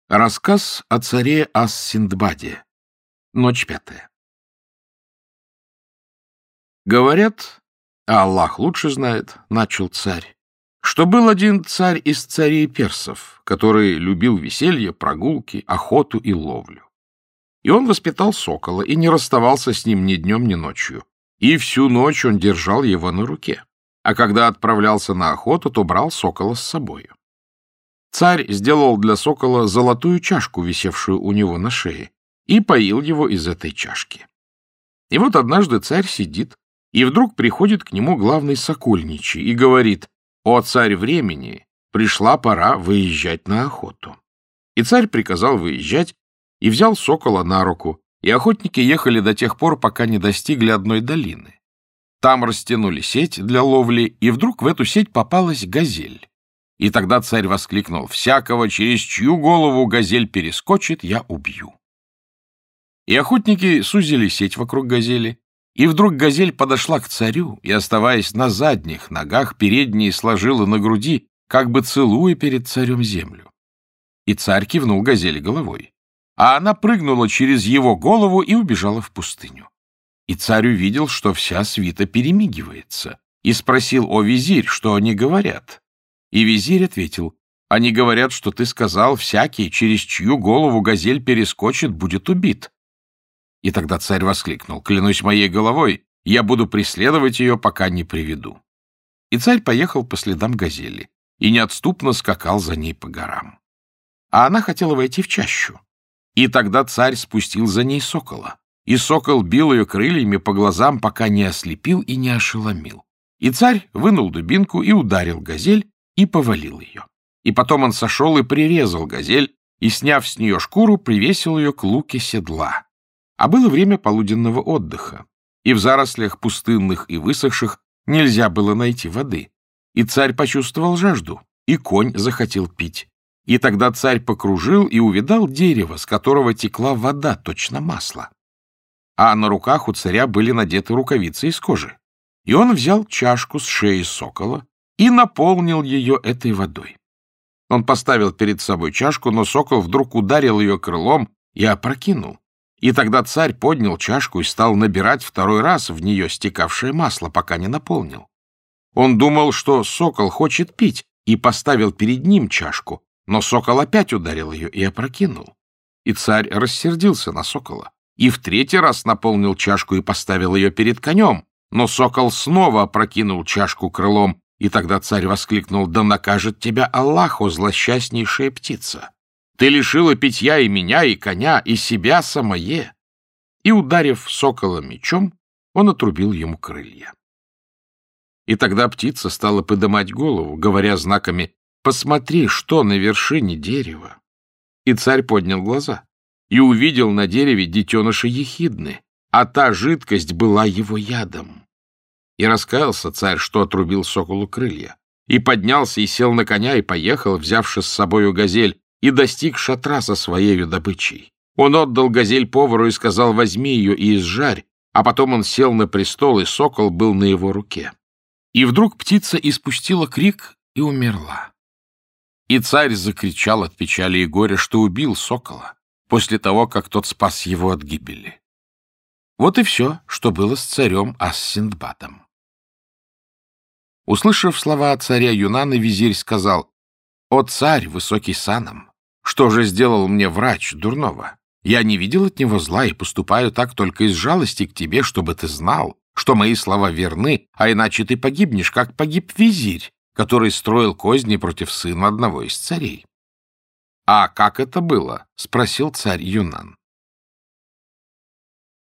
Рассказ о царе Ас-Синдбаде. Ночь 5. Говорят, а Аллах лучше знает, начал царь, что был один царь из царей персов, который любил веселье, прогулки, охоту и ловлю. И он воспитал сокола и не расставался с ним ни днем, ни ночью. И всю ночь он держал его на руке. А когда отправлялся на охоту, то брал сокола с собою. Царь сделал для сокола золотую чашку, висевшую у него на шее, и поил его из этой чашки. И вот однажды царь сидит, и вдруг приходит к нему главный сокольничий и говорит: «О, царь времени, пришла пора выезжать на охоту». И царь приказал выезжать и взял сокола на руку, и охотники ехали до тех пор, пока не достигли одной долины. Там растянули сеть для ловли, и вдруг в эту сеть попалась газель. И тогда царь воскликнул: «Всякого, через чью голову газель перескочит, я убью». И охотники сузили сеть вокруг газели, и вдруг газель подошла к царю и, оставаясь на задних ногах, передние сложила на груди, как бы целуя перед царем землю. И царь кивнул газели головой, а она прыгнула через его голову и убежала в пустыню. И царь увидел, что вся свита перемигивается, и спросил: «О, визирь, что они говорят?» И визирь ответил: «Они говорят, что ты сказал, всякий, через чью голову газель перескочит, будет убит». И тогда царь воскликнул: «Клянусь моей головой, я буду преследовать ее, пока не приведу». И царь поехал по следам газели и неотступно скакал за ней по горам. А она хотела войти в чащу. И тогда царь спустил за ней сокола, и сокол бил ее крыльями по глазам, пока не ослепил и не ошеломил. И царь вынул дубинку и ударил газель, и повалил ее. И потом он сошел и прирезал газель, и, сняв с нее шкуру, привесил ее к луке седла. А было время полуденного отдыха, и в зарослях пустынных и высохших нельзя было найти воды. И царь почувствовал жажду, и конь захотел пить. И тогда царь покружил и увидал дерево, с которого текла вода, точно масло. А на руках у царя были надеты рукавицы из кожи. И он взял чашку с шеи сокола и наполнил ее этой водой. Он поставил перед собой чашку, но сокол вдруг ударил ее крылом и опрокинул. И тогда царь поднял чашку и стал набирать второй раз в нее стекавшее масло, пока не наполнил. Он думал, что сокол хочет пить, и поставил перед ним чашку, но сокол опять ударил ее и опрокинул. И царь рассердился на сокола, и в третий раз наполнил чашку и поставил ее перед конем, но сокол снова опрокинул чашку крылом. И тогда царь воскликнул: «Да накажет тебя Аллах, о злосчастнейшая птица! Ты лишила питья и меня, и коня, и себя самое!» И, ударив сокола мечом, он отрубил ему крылья. И тогда птица стала подымать голову, говоря знаками: «Посмотри, что на вершине дерева!» И царь поднял глаза и увидел на дереве детеныша ехидны, а та жидкость была его ядом. И раскаялся царь, что отрубил соколу крылья, и поднялся и сел на коня и поехал, взявши с собою газель, и достиг шатра со своею добычей. Он отдал газель повару и сказал: «Возьми ее и изжарь», а потом он сел на престол, и сокол был на его руке. И вдруг птица испустила крик и умерла. И царь закричал от печали и горя, что убил сокола, после того, как тот спас его от гибели. Вот и все, что было с царем Ас-Синдбадом. Услышав слова царя Юнана, визирь сказал: «О царь, высокий саном, что же сделал мне врач дурного? Я не видел от него зла и поступаю так только из жалости к тебе, чтобы ты знал, что мои слова верны, а иначе ты погибнешь, как погиб визирь, который строил козни против сына одного из царей». «А как это было?» — спросил царь Юнан.